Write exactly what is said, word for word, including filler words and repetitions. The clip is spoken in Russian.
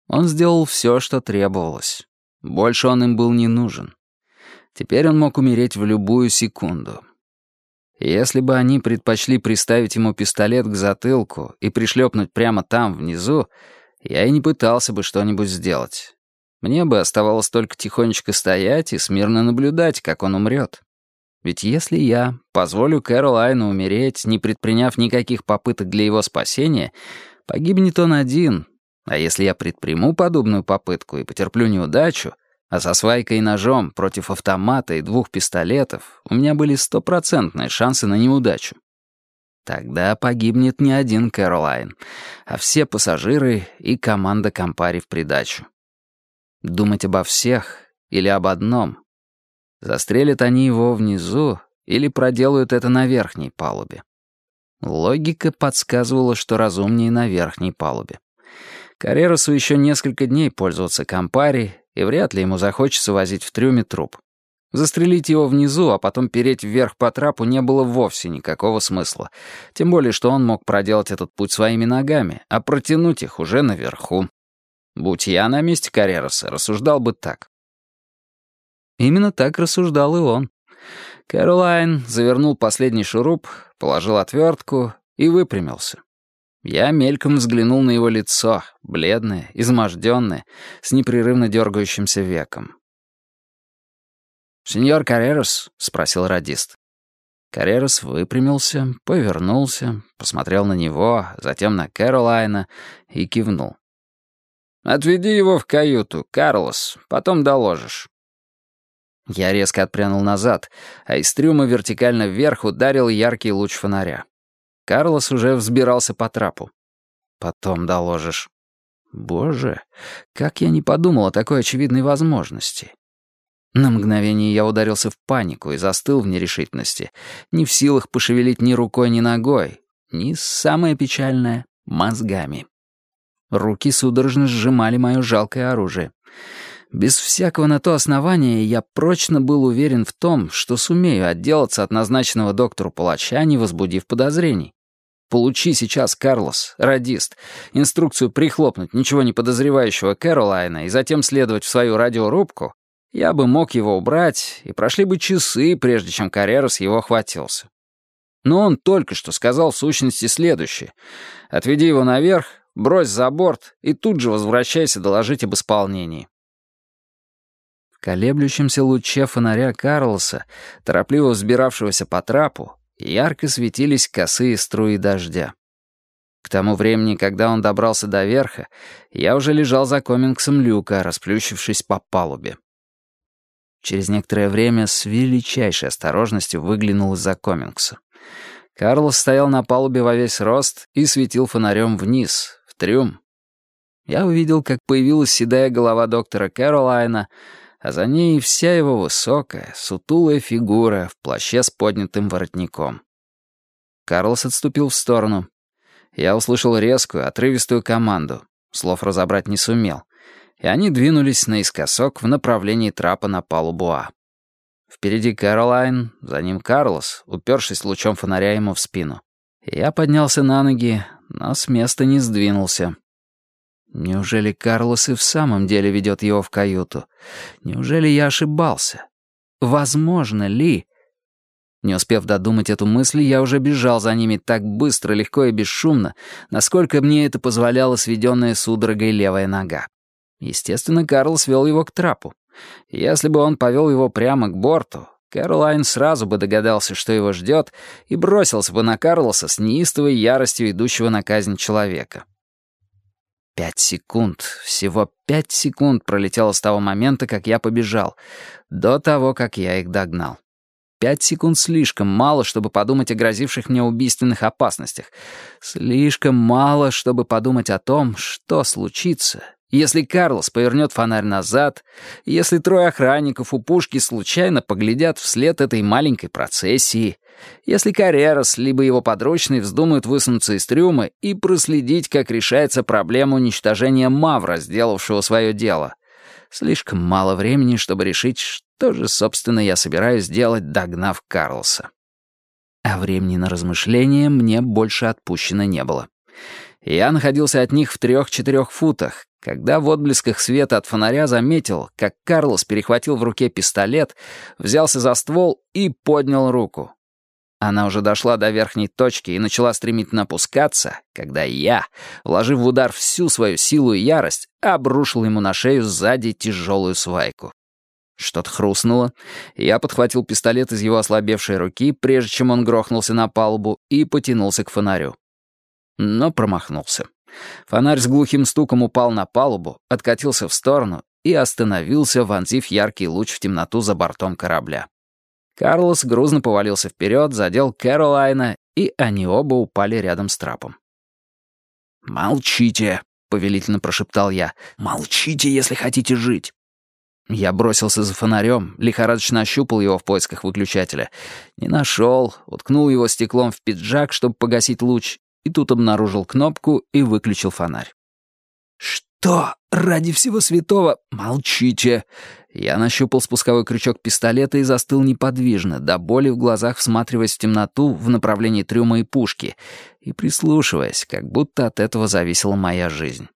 Он сделал все, что требовалось. Больше он им был не нужен. Теперь он мог умереть в любую секунду. Если бы они предпочли приставить ему пистолет к затылку и пришлепнуть прямо там, внизу, я и не пытался бы что-нибудь сделать. Мне бы оставалось только тихонечко стоять и смирно наблюдать, как он умрет. Ведь если я позволю Кэролайну умереть, не предприняв никаких попыток для его спасения, погибнет он один. А если я предприму подобную попытку и потерплю неудачу, а со свайкой и ножом против автомата и двух пистолетов у меня были стопроцентные шансы на неудачу, тогда погибнет не один Кэролайн, а все пассажиры и команда Кампари в придачу. Думать обо всех или об одном? Застрелят они его внизу или проделают это на верхней палубе? Логика подсказывала, что разумнее на верхней палубе. Каррерасу еще несколько дней пользоваться Кампари, и вряд ли ему захочется возить в трюме труп. Застрелить его внизу, а потом переть вверх по трапу не было вовсе никакого смысла. Тем более, что он мог проделать этот путь своими ногами, а протянуть их уже наверху. Будь я на месте Каррераса, рассуждал бы так. Именно так рассуждал и он. Кэролайн завернул последний шуруп, положил отвертку и выпрямился. Я мельком взглянул на его лицо, бледное, изможденное, с непрерывно дергающимся веком. «Сеньор Каррерас?» — спросил радист. Каррерас выпрямился, повернулся, посмотрел на него, затем на Кэролайна и кивнул. «Отведи его в каюту, Карлос, потом доложишь». Я резко отпрянул назад, а из трюма вертикально вверх ударил яркий луч фонаря. Карлос уже взбирался по трапу. «Потом доложишь». Боже, как я не подумал о такой очевидной возможности. На мгновение я ударился в панику и застыл в нерешительности, не в силах пошевелить ни рукой, ни ногой, ни, самое печальное, мозгами. Руки судорожно сжимали мое жалкое оружие. Без всякого на то основания я прочно был уверен в том, что сумею отделаться от назначенного доктору палача, не возбудив подозрений. Получи сейчас, Карлос, радист, инструкцию прихлопнуть ничего не подозревающего Кэролайна и затем следовать в свою радиорубку, я бы мог его убрать, и прошли бы часы, прежде чем Каррерас его хватился. Но он только что сказал в сущности следующее. «Отведи его наверх, брось за борт и тут же возвращайся доложить об исполнении». В колеблющемся луче фонаря Карлоса, торопливо взбиравшегося по трапу, ярко светились косые струи дождя. К тому времени, когда он добрался до верха, я уже лежал за комингсом люка, расплющившись по палубе. Через некоторое время с величайшей осторожностью выглянул из-за комингса. Карлос стоял на палубе во весь рост и светил фонарем вниз, в трюм. Я увидел, как появилась седая голова доктора Кэролайна, а за ней вся его высокая, сутулая фигура в плаще с поднятым воротником. Карлос отступил в сторону. Я услышал резкую, отрывистую команду. Слов разобрать не сумел. И они двинулись наискосок в направлении трапа на палубу А. Впереди Кэролайн, за ним Карлос, упершись лучом фонаря ему в спину. Я поднялся на ноги, но с места не сдвинулся. Неужели Карлос и в самом деле ведет его в каюту? Неужели я ошибался? Возможно ли? Не успев додумать эту мысль, я уже бежал за ними так быстро, легко и бесшумно, насколько мне это позволяла сведенная судорогой левая нога. Естественно, Карлос вел его к трапу. Если бы он повел его прямо к борту, Кэролайн сразу бы догадался, что его ждет, и бросился бы на Карлоса с неистовой яростью идущего на казнь человека. Пять секунд, всего пять секунд пролетело с того момента, как я побежал, до того, как я их догнал. Пять секунд слишком мало, чтобы подумать о грозивших мне убийственных опасностях. Слишком мало, чтобы подумать о том, что случится, если Карлос повернет фонарь назад, если трое охранников у пушки случайно поглядят вслед этой маленькой процессии, если Каррерас либо его подручный вздумают высунуться из трюма и проследить, как решается проблема уничтожения Мавра, сделавшего свое дело. Слишком мало времени, чтобы решить, что же, собственно, я собираюсь делать, догнав Карлоса. А времени на размышления мне больше отпущено не было. Я находился от них в трех-четырех футах, когда в отблесках света от фонаря заметил, как Карлос перехватил в руке пистолет, взялся за ствол и поднял руку. Она уже дошла до верхней точки и начала стремительно опускаться, когда я, вложив в удар всю свою силу и ярость, обрушил ему на шею сзади тяжелую свайку. Что-то хрустнуло, и я подхватил пистолет из его ослабевшей руки, прежде чем он грохнулся на палубу, и потянулся к фонарю. Но промахнулся. Фонарь с глухим стуком упал на палубу, откатился в сторону и остановился, вонзив яркий луч в темноту за бортом корабля. Карлос грузно повалился вперед, задел Кэролайна, и они оба упали рядом с трапом. «Молчите», — повелительно прошептал я. «Молчите, если хотите жить». Я бросился за фонарем, лихорадочно ощупал его в поисках выключателя. Не нашел, уткнул его стеклом в пиджак, чтобы погасить луч, и тут обнаружил кнопку и выключил фонарь. «Что? Ради всего святого? Молчите!» Я нащупал спусковой крючок пистолета и застыл неподвижно, до боли в глазах всматриваясь в темноту в направлении трюма и пушки, и прислушиваясь, как будто от этого зависела моя жизнь.